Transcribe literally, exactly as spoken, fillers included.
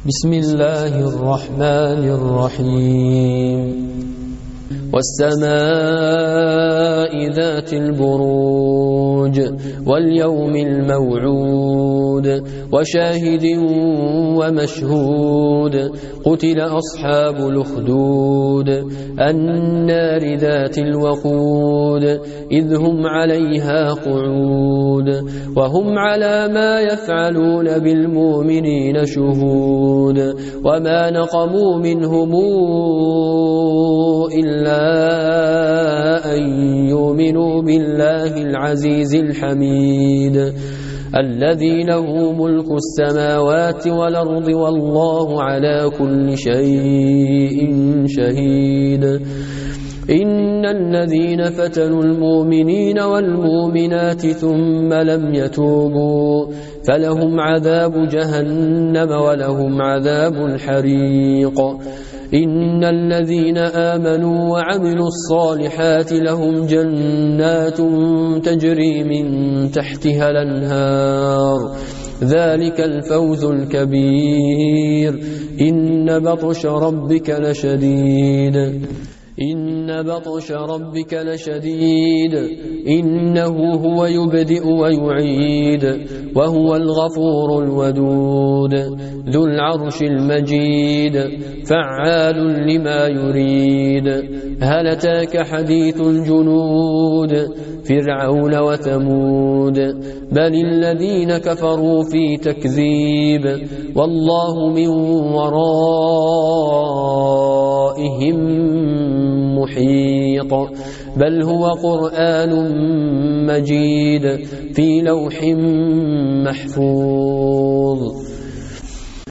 بسم الله الرحمن الرحيم والسماء ذات البروج واليوم الموعود وشاهد ومشهود قتل أصحاب الأخدود النار ذات الوقود إذ هم عليها قعود وهم على ما يفعلون بالمؤمنين شهود وما نقموا منهم إلا أن يؤمنوا بالله العزيز الحميد الذي له ملك السماوات والأرض والله على كل شيء شهيد إن الذين فتنوا المؤمنين والمؤمنات ثم لم يتوبوا فلهم عذاب جهنم ولهم عذاب الحريق إن الذين آمنوا وعملوا الصالحات لهم جنات تجري من تحتها الأنهار ذلك الفوز الكبير إن بطش ربك لشديد إن بطش ربك لشديد إنه هو يبدئ ويعيد وهو الغفور الودود ذو العرش المجيد فعال لما يريد هل أتاك حديث الجنود فرعون وثمود بل الذين كفروا في تكذيب والله من ورائهم محيط بل هو قرآن مجيد في لوح محفوظ